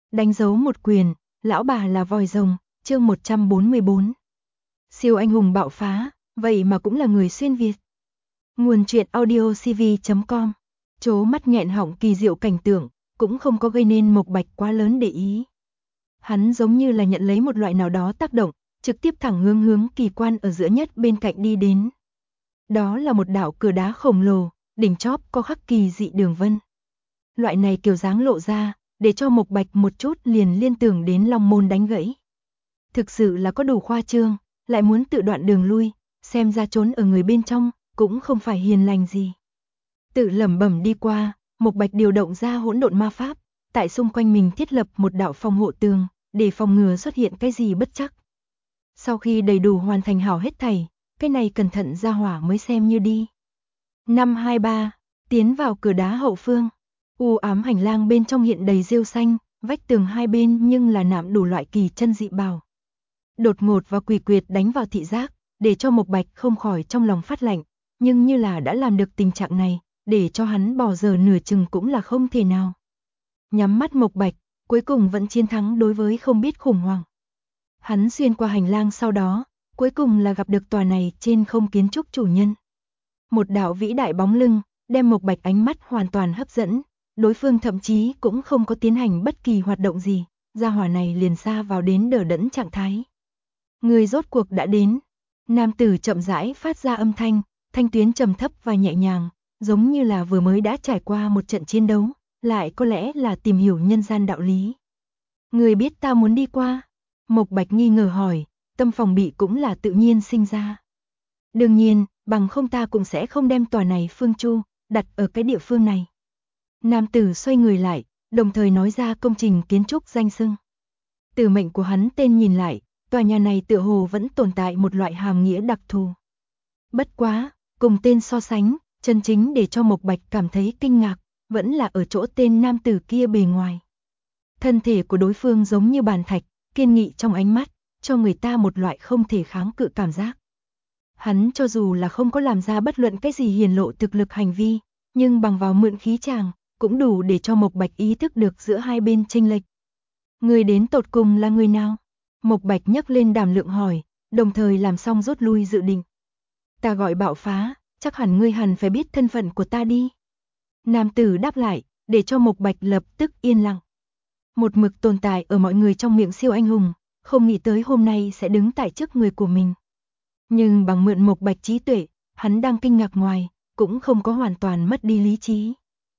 Đánh dấu một quyền, lão bà là vòi rồng, chương 144. Siêu anh hùng bạo phá, vậy mà cũng là người xuyên Việt. Nguồn truyện audiocv.com. Trố mắt nghẹn họng kỳ diệu cảnh tượng, cũng không có gây nên Mộc Bạch quá lớn để ý. Hắn giống như là nhận lấy một loại nào đó tác động, trực tiếp thẳng hướng kỳ quan ở giữa nhất bên cạnh đi đến. Đó là một đạo cửa đá khổng lồ, đỉnh chóp có khắc kỳ dị đường vân. Loại này kiểu dáng lộ ra, để cho Mộc Bạch một chút liền liên tưởng đến Long Môn đánh gãy. Thực sự là có đủ khoa trương, lại muốn tự đoạn đường lui, xem ra trốn ở người bên trong, cũng không phải hiền lành gì. Tự lẩm bẩm đi qua, Mộc Bạch điều động ra hỗn độn ma pháp, tại xung quanh mình thiết lập một đạo phòng hộ tường, để phòng ngừa xuất hiện cái gì bất trắc. Sau khi đầy đủ hoàn thành hảo hết thảy, cái này cẩn thận ra hỏa mới xem như đi. 523, tiến vào cửa đá hậu phương. U ám hành lang bên trong hiện đầy rêu xanh, vách tường hai bên nhưng là nạm đủ loại kỳ chân dị bảo. Đột ngột và quỷ quyệt đánh vào thị giác, để cho Mộc Bạch không khỏi trong lòng phát lạnh, nhưng như là đã làm được tình trạng này, để cho hắn bỏ giờ nửa chừng cũng là không thể nào. Nhắm mắt Mộc Bạch, cuối cùng vẫn chiến thắng đối với không biết khủng hoảng. Hắn xuyên qua hành lang sau đó, cuối cùng là gặp được tòa này trên không kiến trúc chủ nhân. Một đạo vĩ đại bóng lưng, đem Mộc Bạch ánh mắt hoàn toàn hấp dẫn. Đối phương thậm chí cũng không có tiến hành bất kỳ hoạt động gì, gia hỏa này liền xa vào đến đờ đẫn trạng thái. Người rốt cuộc đã đến. Nam tử chậm rãi phát ra âm thanh, thanh tuyến trầm thấp và nhẹ nhàng, giống như là vừa mới đã trải qua một trận chiến đấu, lại có lẽ là tìm hiểu nhân gian đạo lý. Người biết ta muốn đi qua? Mộc Bạch nghi ngờ hỏi, tâm phòng bị cũng là tự nhiên sinh ra. Đương nhiên, bằng không ta cũng sẽ không đem tòa này phương chu, đặt ở cái địa phương này. Nam tử xoay người lại, đồng thời nói ra công trình kiến trúc danh xưng. Từ mệnh của hắn tên nhìn lại, tòa nhà này tựa hồ vẫn tồn tại một loại hàm nghĩa đặc thù. Bất quá, cùng tên so sánh, chân chính để cho Mộc Bạch cảm thấy kinh ngạc, vẫn là ở chỗ tên nam tử kia bề ngoài. Thân thể của đối phương giống như bàn thạch, kiên nghị trong ánh mắt, cho người ta một loại không thể kháng cự cảm giác. Hắn cho dù là không có làm ra bất luận cái gì hiển lộ thực lực hành vi, nhưng bằng vào mượn khí chàng, cũng đủ để cho Mộc Bạch ý thức được giữa hai bên chênh lệch. Người đến tột cùng là người nào? Mộc Bạch nhấc lên đảm lượng hỏi, đồng thời làm xong rút lui dự định. Ta gọi Bạo Phá, chắc hẳn ngươi hẳn phải biết thân phận của ta đi. Nam tử đáp lại, để cho Mộc Bạch lập tức yên lặng. Một mực tồn tại ở mọi người trong miệng siêu anh hùng, không nghĩ tới hôm nay sẽ đứng tại trước người của mình. Nhưng bằng mượn Mộc Bạch trí tuệ, hắn đang kinh ngạc ngoài, cũng không có hoàn toàn mất đi lý trí.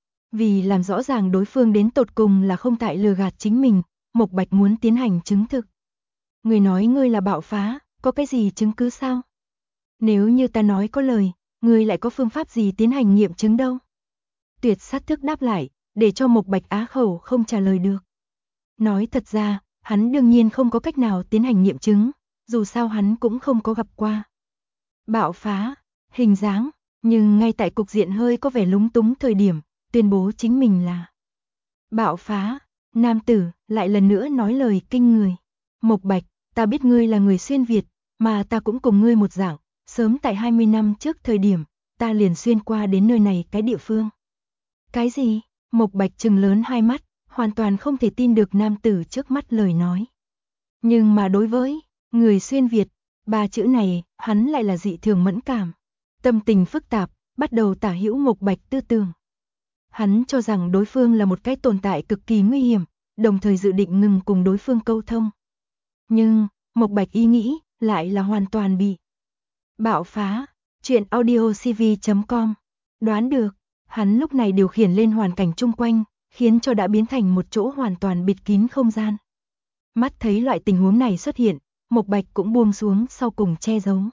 Vì làm rõ ràng đối phương đến tột cùng là không tại lừa gạt chính mình, Mộc Bạch muốn tiến hành chứng thực. Người nói ngươi là Bạo Phá, có cái gì chứng cứ sao? Nếu như ta nói có lời, ngươi lại có phương pháp gì tiến hành nghiệm chứng đâu? Tuyệt sát thức đáp lại, để cho Mộc Bạch á khẩu không trả lời được. Nói thật ra, hắn đương nhiên không có cách nào tiến hành nghiệm chứng, dù sao hắn cũng không có gặp qua. Bạo Phá, hình dáng, nhưng ngay tại cục diện hơi có vẻ lúng túng thời điểm, tuyên bố chính mình là Bạo Phá. Nam tử lại lần nữa nói lời kinh người. Mộc Bạch, ta biết ngươi là người xuyên Việt, mà ta cũng cùng ngươi một dạng, sớm tại 20 năm trước thời điểm, ta liền xuyên qua đến nơi này cái địa phương. Cái gì? Mộc Bạch trừng lớn hai mắt, hoàn toàn không thể tin được nam tử trước mắt lời nói. Nhưng mà đối với người xuyên Việt, ba chữ này, hắn lại là dị thường mẫn cảm. Tâm tình phức tạp, bắt đầu tả hữu Mộc Bạch tư tưởng. Hắn cho rằng đối phương là một cái tồn tại cực kỳ nguy hiểm, đồng thời dự định ngừng cùng đối phương câu thông. Nhưng, Mộc Bạch ý nghĩ, lại là hoàn toàn bị Bạo Phá. Chuyện audiocv.com. Đoán được, hắn lúc này điều khiển lên hoàn cảnh chung quanh, khiến cho đã biến thành một chỗ hoàn toàn bịt kín không gian. Mắt thấy loại tình huống này xuất hiện, Mộc Bạch cũng buông xuống sau cùng che giấu.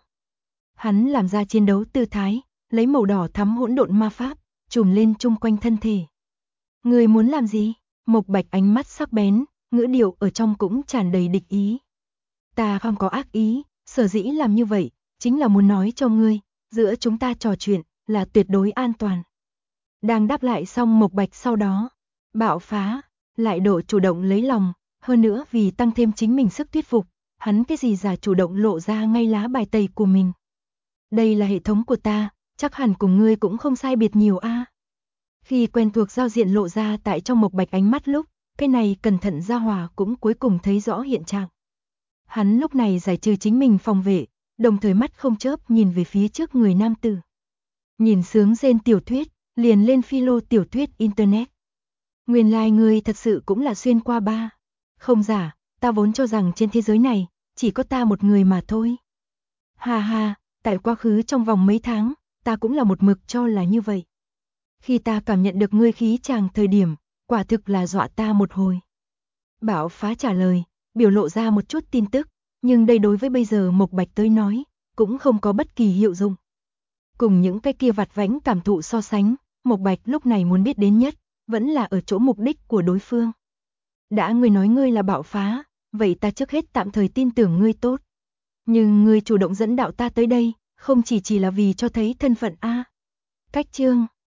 Hắn làm ra chiến đấu tư thái, lấy màu đỏ thắm hỗn độn ma pháp, trùm lên chung quanh thân thể. Người muốn làm gì? Mộc Bạch ánh mắt sắc bén, ngữ điệu ở trong cũng tràn đầy địch ý. Ta không có ác ý, sở dĩ làm như vậy, chính là muốn nói cho ngươi, giữa chúng ta trò chuyện, là tuyệt đối an toàn. Đang đáp lại xong Mộc Bạch sau đó, Bạo Phá, lại độ chủ động lấy lòng, hơn nữa vì tăng thêm chính mình sức thuyết phục, hắn cái gì giả chủ động lộ ra ngay lá bài tẩy của mình. Đây là hệ thống của ta, chắc hẳn cùng ngươi cũng không sai biệt nhiều a. Khi quen thuộc giao diện lộ ra tại trong Mộc Bạch ánh mắt lúc, cái này cẩn thận gia hỏa cũng cuối cùng thấy rõ hiện trạng. Hắn lúc này giải trừ chính mình phòng vệ, đồng thời mắt không chớp nhìn về phía trước người nam tử. Nhìn sướng rên tiểu thuyết, liền lên philo tiểu thuyết internet. Nguyên lai ngươi thật sự cũng là xuyên qua ba. Không giả, ta vốn cho rằng trên thế giới này, chỉ có ta một người mà thôi. Ha ha, tại quá khứ trong vòng mấy tháng, ta cũng là một mực cho là như vậy. Khi ta cảm nhận được ngươi khí chàng thời điểm, quả thực là dọa ta một hồi. Bạo Phá trả lời, biểu lộ ra một chút tin tức, nhưng đây đối với bây giờ Mộc Bạch tới nói, cũng không có bất kỳ hiệu dụng. Cùng những cái kia vặt vãnh cảm thụ so sánh, Mộc Bạch lúc này muốn biết đến nhất, vẫn là ở chỗ mục đích của đối phương. Đã ngươi nói ngươi là Bạo Phá, vậy ta trước hết tạm thời tin tưởng ngươi tốt. Nhưng ngươi chủ động dẫn đạo ta tới đây, không chỉ là vì cho thấy thân phận a. Cách chương